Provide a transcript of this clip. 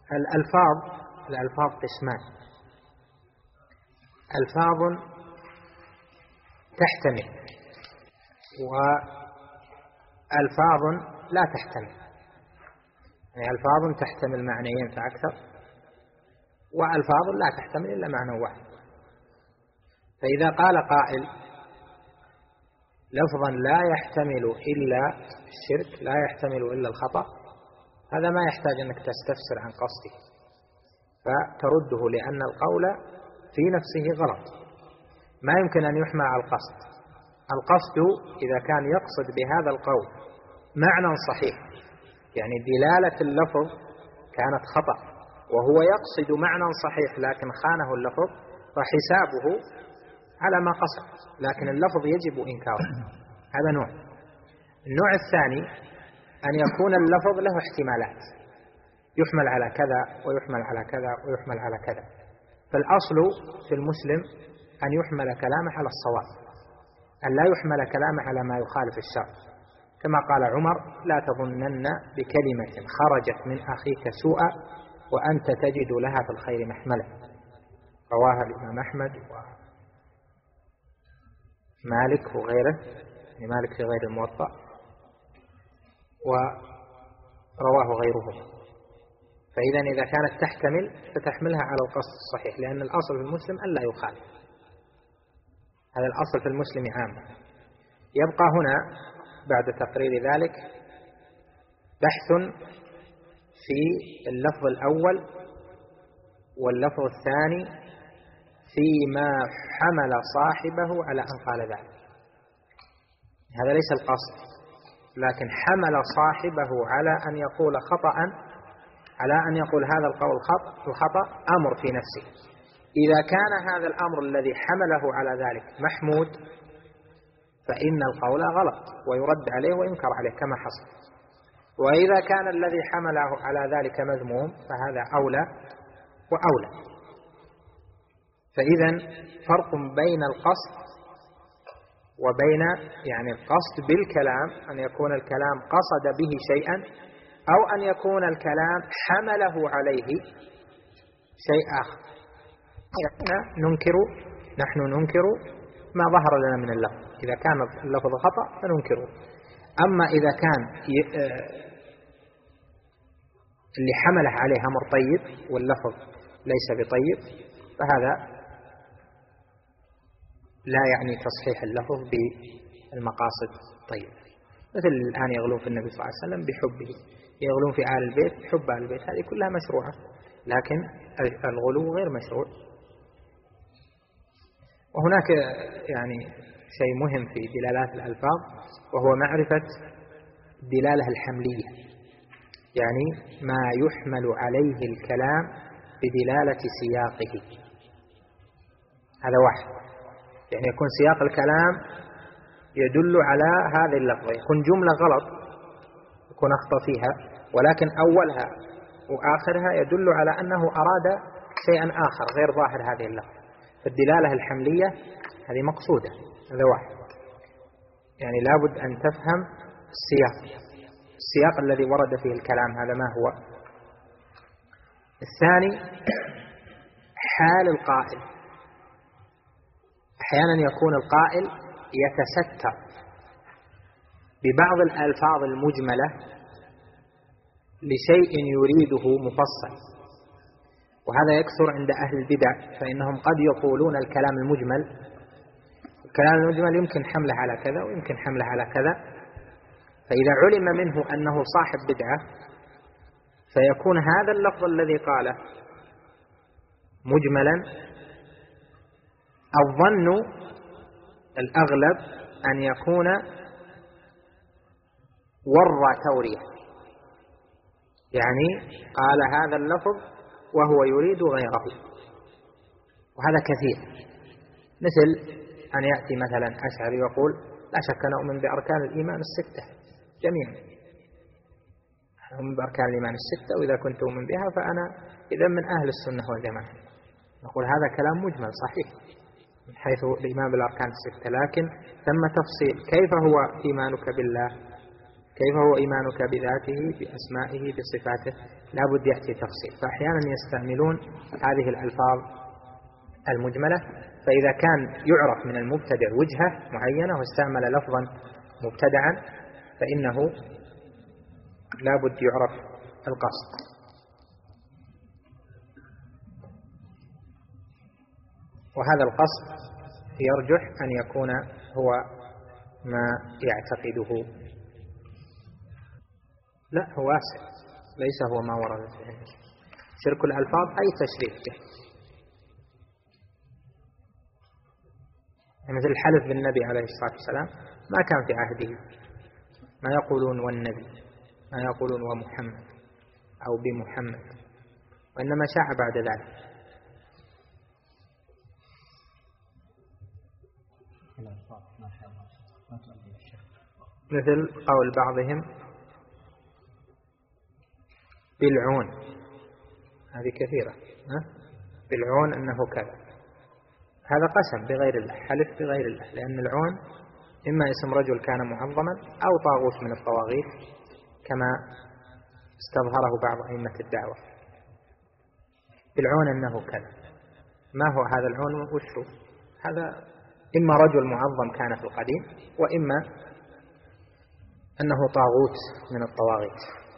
الألفاظ قسمان: ألفاظ تحتمل، وألفاظ لا تحتمل. يعني ألفاظ تحتمل معنيين فأكثر، وألفاظ لا تحتمل إلا معنى واحد. فإذا قال قائل لفظا لا يحتمل إلا الشرك، لا يحتمل إلا الخطأ، هذا ما يحتاج أنك تستفسر عن قصده، فترده، لأن القول في نفسه غلط، ما يمكن أن يحمل على القصد. القصد إذا كان يقصد بهذا القول معنى صحيح، يعني دلالة اللفظ كانت خطأ وهو يقصد معنى صحيح لكن خانه اللفظ، فحسابه على ما قصد، لكن اللفظ يجب إنكاره. هذا نوع. النوع الثاني أن يكون اللفظ له احتمالات، يحمل على كذا ويحمل على كذا ويحمل على كذا. فالأصل في المسلم أن يحمل كلامه على الصواب، أن لا يحمل كلامه على ما يخالف الشرع، كما قال عمر: لا تظنن بكلمة خرجت من أخيك سوءا وأنت تجد لها في الخير محملا. رواها الإمام أحمد ومالك وغيره، يعني مالك في غير الموطأ، ورواه غيرهم. فإذا إذا كانت تحتمل فتحملها على القصد الصحيح، لأن الأصل في المسلم أن لا يخالف. هذا الأصل في المسلم عام. يبقى هنا بعد تقرير ذلك بحث في اللفظ الأول واللفظ الثاني فيما حمل صاحبه على أن قال ذلك. هذا ليس القصد، لكن حمل صاحبه على أن يقول خطأ، على أن يقول هذا القول الخطأ أمر في نفسه. إذا كان هذا الأمر الذي حمله على ذلك محمود فإن القول غلط ويرد عليه وينكر عليه كما حصل. وإذا كان الذي حمله على ذلك مذموم فهذا أولى وأولى. فإذا فرق بين القصد وبين يعني القصد بالكلام، أن يكون الكلام قصد به شيئا، أو أن يكون الكلام حمله عليه شيء آخر. نحن ننكر ما ظهر لنا من اللفظ. إذا كان اللفظ خطأ فننكره. أما إذا كان اللي حمله عليه أمر طيب واللفظ ليس بطيب فهذا لا يعني تصحيح اللفظ بالمقاصد الطيبة. مثل الآن يغلون في النبي صلى الله عليه وسلم بحبه، يغلون في آل البيت بحب آل البيت، هذه كلها مشروعة، لكن الغلو غير مشروع. وهناك يعني شيء مهم في دلالات الألفاظ، وهو معرفة الدلالة الحملية، يعني ما يحمل عليه الكلام بدلالة سياقه. هذا واحد، يعني يكون سياق الكلام يدل على هذه اللفظة، يكون جملة غلط يكون أخطأ فيها، ولكن أولها وآخرها يدل على أنه أراد شيئا آخر غير ظاهر هذه اللفظة. فالدلالة الحملية هذه مقصودة. هذا واحد، يعني لابد أن تفهم السياق الذي ورد فيه الكلام، هذا ما هو. الثاني حال القائل. أحيانا يكون القائل يتستر ببعض الألفاظ المجملة لشيء يريده مفصل، وهذا يكثر عند أهل البدع، فإنهم قد يقولون الكلام المجمل يمكن حمله على كذا ويمكن حمله على كذا، فإذا علم منه أنه صاحب بدعة فيكون هذا اللفظ الذي قاله مجملا. الظن الأغلب أن يكون ورى تورية، يعني قال هذا اللفظ وهو يريد غيره، وهذا كثير. مثل أن يأتي مثلا أشعري يقول لا شك أنا أؤمن بأركان الإيمان الستة جميعا، أؤمن بأركان الإيمان الستة، وإذا كنت أؤمن بها فأنا إذا من أهل السنة والجماعة. نقول هذا كلام مجمل صحيح من حيث الإيمان بالأركان الستة، لكن ثم تفصيل. كيف هو إيمانك بالله؟ كيف هو إيمانك بذاته، بأسمائه، بصفاته؟ لا بد يأتي تفصيل. فأحيانا يستعملون هذه الألفاظ المجملة، فإذا كان يعرف من المبتدع وجهة معينة واستعمل لفظا مبتدعا فإنه لا بد يعرف القصد. وهذا القصد يرجح أن يكون هو ما يعتقده. لا، هو واسع، ليس هو ما ورد فيه. شرك الألفاظ أي تشريك به، مثل الحلف بالنبي عليه الصلاة والسلام ما كان في عهده، ما يقولون والنبي، ما يقولون ومحمد أو بمحمد، وإنما شاع بعد ذلك. مثل قول بعضهم بالعون، هذه كثيرة، بالعون أنه كذا، هذا قسم بغير الله، حلف بغير الله، لأن العون إما اسم رجل كان معظما أو طاغوت من الطواغيت كما استظهره بعض أئمة الدعوة. بالعون أنه كذا، ما هو هذا العون؟ وشو هذا؟ إما رجل معظم كان في القديم، وإما أنه طاغوت من الطواغيت.